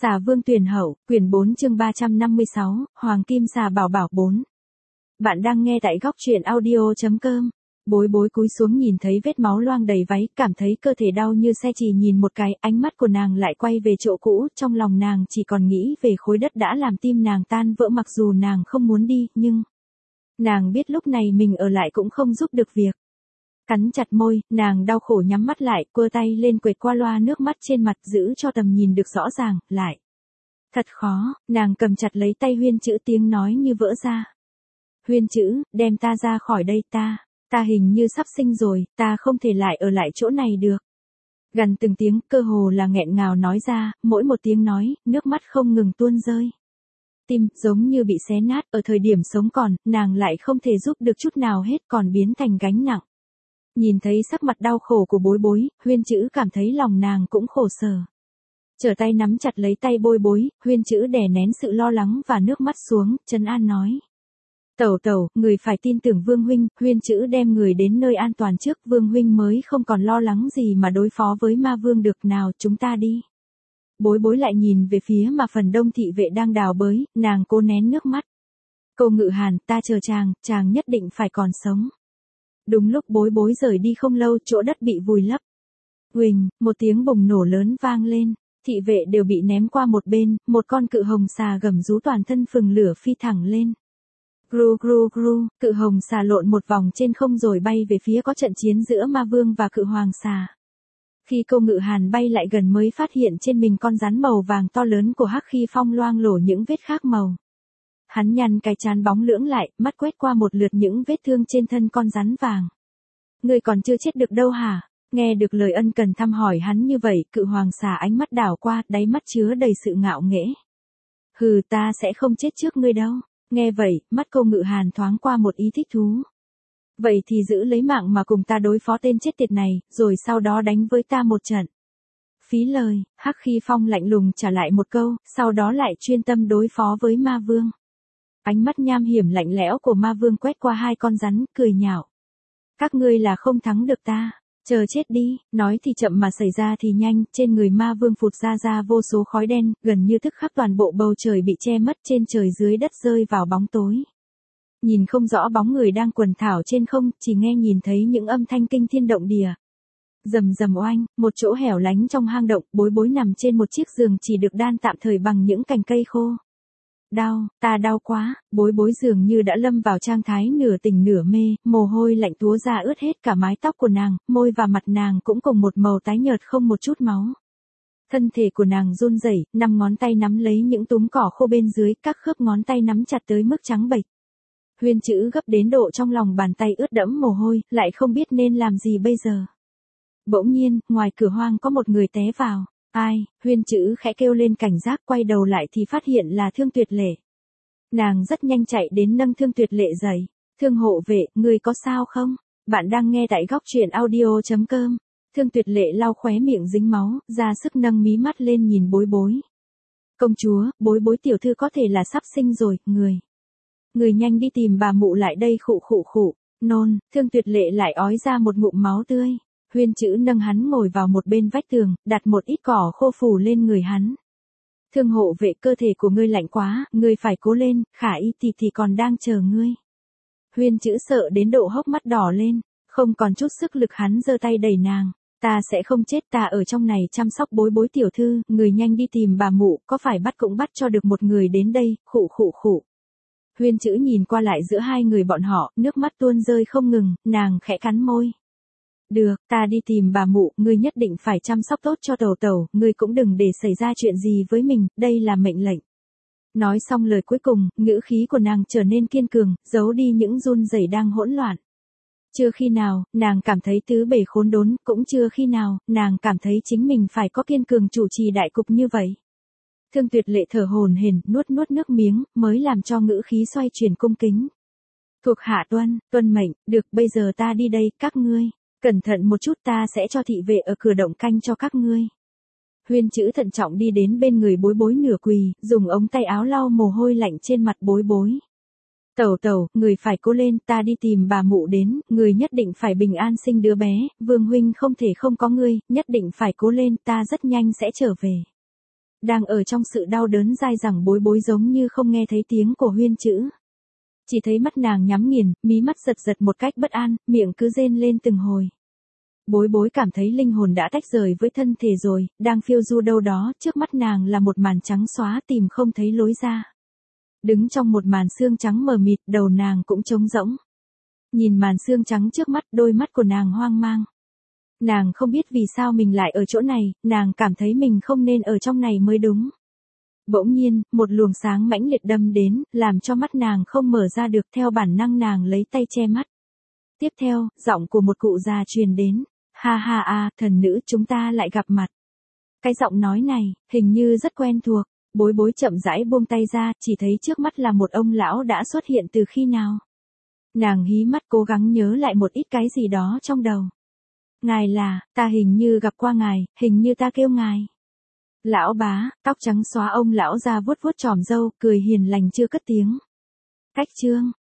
Xà Vương Tuyển Hậu, quyển 4 chương 356, Hoàng Kim Xà Bảo Bảo 4. Bạn đang nghe tại góc truyện audio.com. Bối bối cúi xuống nhìn thấy vết máu loang đầy váy, cảm thấy cơ thể đau như xe chỉ nhìn một cái, ánh mắt của nàng lại quay về chỗ cũ, trong lòng nàng chỉ còn nghĩ về khối đất đã làm tim nàng tan vỡ mặc dù nàng không muốn đi, nhưng nàng biết lúc này mình ở lại cũng không giúp được việc. Cắn chặt môi, nàng đau khổ nhắm mắt lại, quơ tay lên quệt qua loa nước mắt trên mặt giữ cho tầm nhìn được rõ ràng, lại. Thật khó, nàng cầm chặt lấy tay Huyên Chữ, tiếng nói như vỡ ra. Huyên Chữ, đem ta ra khỏi đây, ta hình như sắp sinh rồi, ta không thể lại ở lại chỗ này được. Gần từng tiếng, cơ hồ là nghẹn ngào nói ra, mỗi một tiếng nói, nước mắt không ngừng tuôn rơi. Tim, giống như bị xé nát, ở thời điểm sống còn, nàng lại không thể giúp được chút nào hết, còn biến thành gánh nặng. Nhìn thấy sắc mặt đau khổ của bối bối, Huyên Chữ cảm thấy lòng nàng cũng khổ sở. Trở tay nắm chặt lấy tay bối bối, Huyên Chữ đè nén sự lo lắng và nước mắt xuống, trấn an nói. Tẩu tẩu, người phải tin tưởng Vương Huynh, Huyên Chữ đem người đến nơi an toàn trước, Vương Huynh mới không còn lo lắng gì mà đối phó với ma vương được, nào chúng ta đi. Bối bối lại nhìn về phía mà phần đông thị vệ đang đào bới, nàng cố nén nước mắt. Câu Ngự Hàn, ta chờ chàng nhất định phải còn sống. Đúng lúc bối bối rời đi không lâu, chỗ đất bị vùi lấp. Huỳnh, một tiếng bùng nổ lớn vang lên, thị vệ đều bị ném qua một bên, một con cự hồng xà gầm rú toàn thân phừng lửa phi thẳng lên. Gru gru gru, cự hồng xà lộn một vòng trên không rồi bay về phía có trận chiến giữa ma vương và cự hoàng xà. Khi Câu Ngự Hàn bay lại gần mới phát hiện trên mình con rắn màu vàng to lớn của Hắc Khi Phong loang lổ những vết khác màu. Hắn nhăn cái trán bóng lưỡng lại, mắt quét qua một lượt những vết thương trên thân con rắn vàng. Ngươi còn chưa chết được đâu hả? Nghe được lời ân cần thăm hỏi hắn như vậy, cự hoàng xà ánh mắt đảo qua, đáy mắt chứa đầy sự ngạo nghễ. Hừ, ta sẽ không chết trước ngươi đâu. Nghe vậy, mắt Câu Ngự Hàn thoáng qua một ý thích thú. Vậy thì giữ lấy mạng mà cùng ta đối phó tên chết tiệt này, rồi sau đó đánh với ta một trận. Phí lời, Hắc Khi Phong lạnh lùng trả lại một câu, sau đó lại chuyên tâm đối phó với ma vương. Ánh mắt nham hiểm lạnh lẽo của ma vương quét qua hai con rắn, cười nhạo. Các ngươi là không thắng được ta, chờ chết đi, nói thì chậm mà xảy ra thì nhanh, trên người ma vương phụt ra vô số khói đen, gần như tức khắc toàn bộ bầu trời bị che mất, trên trời dưới đất rơi vào bóng tối. Nhìn không rõ bóng người đang quần thảo trên không, chỉ nghe nhìn thấy những âm thanh kinh thiên động địa. Rầm rầm oanh, một chỗ hẻo lánh trong hang động, bối bối nằm trên một chiếc giường chỉ được đan tạm thời bằng những cành cây khô. Đau, ta đau quá, bối bối dường như đã lâm vào trạng thái nửa tỉnh nửa mê, mồ hôi lạnh túa ra ướt hết cả mái tóc của nàng, môi và mặt nàng cũng cùng một màu tái nhợt không một chút máu. Thân thể của nàng run rẩy, 5 ngón tay nắm lấy những túm cỏ khô bên dưới, các khớp ngón tay nắm chặt tới mức trắng bệch. Huyên Chữ gấp đến độ trong lòng bàn tay ướt đẫm mồ hôi, lại không biết nên làm gì bây giờ. Bỗng nhiên, ngoài cửa hoang có một người té vào. Ai, Huyên Chữ khẽ kêu lên cảnh giác, quay đầu lại thì phát hiện là Thương Tuyệt Lệ. Nàng rất nhanh chạy đến nâng Thương Tuyệt Lệ dậy. Thương hộ vệ, ngươi có sao không? Bạn đang nghe tại góc truyện audio.com. Thương Tuyệt Lệ lau khóe miệng dính máu, ra sức nâng mí mắt lên nhìn bối bối. Công chúa, bối bối tiểu thư có thể là sắp sinh rồi, người nhanh đi tìm bà mụ lại đây, khụ. Nôn, Thương Tuyệt Lệ lại ói ra một ngụm máu tươi. Huyên Chữ nâng hắn ngồi vào một bên vách tường, đặt một ít cỏ khô phủ lên người hắn. Thương hộ vệ, cơ thể của ngươi lạnh quá, ngươi phải cố lên, Khả Y thì còn đang chờ ngươi. Huyên Chữ sợ đến độ hốc mắt đỏ lên, không còn chút sức lực, hắn giơ tay đẩy nàng. Ta sẽ không chết, ta ở trong này chăm sóc bối bối tiểu thư, người nhanh đi tìm bà mụ, có phải bắt cũng bắt cho được một người đến đây, khụ. Huyên Chữ nhìn qua lại giữa hai người bọn họ, nước mắt tuôn rơi không ngừng, nàng khẽ cắn môi. Được, ta đi tìm bà mụ, ngươi nhất định phải chăm sóc tốt cho tẩu, ngươi cũng đừng để xảy ra chuyện gì với mình, đây là mệnh lệnh. Nói xong lời cuối cùng, ngữ khí của nàng trở nên kiên cường, giấu đi những run rẩy đang hỗn loạn. Chưa khi nào, nàng cảm thấy tứ bề khốn đốn, cũng chưa khi nào, nàng cảm thấy chính mình phải có kiên cường chủ trì đại cục như vậy. Thương Tuyệt Lệ thở hổn hển, nuốt nước miếng, mới làm cho ngữ khí xoay chuyển cung kính. Thuộc hạ tuân mệnh, được, bây giờ ta đi đây, các ngươi. Cẩn thận một chút, ta sẽ cho thị vệ ở cửa động canh cho các ngươi. Huyên Chữ thận trọng đi đến bên người bối bối nửa quỳ, dùng ống tay áo lau mồ hôi lạnh trên mặt bối bối. Tẩu, người phải cố lên, ta đi tìm bà mụ đến, người nhất định phải bình an sinh đứa bé, Vương Huynh không thể không có ngươi, nhất định phải cố lên, ta rất nhanh sẽ trở về. Đang ở trong sự đau đớn dai dẳng, Bối Bối giống như không nghe thấy tiếng của Huyên chữ. Chỉ thấy mắt nàng nhắm nghiền, mí mắt giật giật một cách bất an, miệng cứ rên lên từng hồi. Bối Bối cảm thấy linh hồn đã tách rời với thân thể rồi, đang phiêu du đâu đó, trước mắt nàng là một màn trắng xóa tìm không thấy lối ra. Đứng trong một màn xương trắng mờ mịt, đầu nàng cũng trống rỗng. Nhìn màn xương trắng trước mắt, đôi mắt của nàng hoang mang. Nàng không biết vì sao mình lại ở chỗ này, nàng cảm thấy mình không nên ở trong này mới đúng. Bỗng nhiên, một luồng sáng mãnh liệt đâm đến, làm cho mắt nàng không mở ra được, theo bản năng nàng lấy tay che mắt. Tiếp theo, giọng của một cụ già truyền đến. Ha ha a, thần nữ, chúng ta lại gặp mặt. Cái giọng nói này, hình như rất quen thuộc. Bối Bối chậm rãi buông tay ra, chỉ thấy trước mắt là một ông lão đã xuất hiện từ khi nào. Nàng hí mắt cố gắng nhớ lại một ít cái gì đó trong đầu. Ngài là, ta hình như gặp qua ngài, hình như ta kêu ngài. Lão bá, tóc trắng xóa, ông lão ra vuốt vuốt chòm râu, cười hiền lành chưa cất tiếng. Cách chương.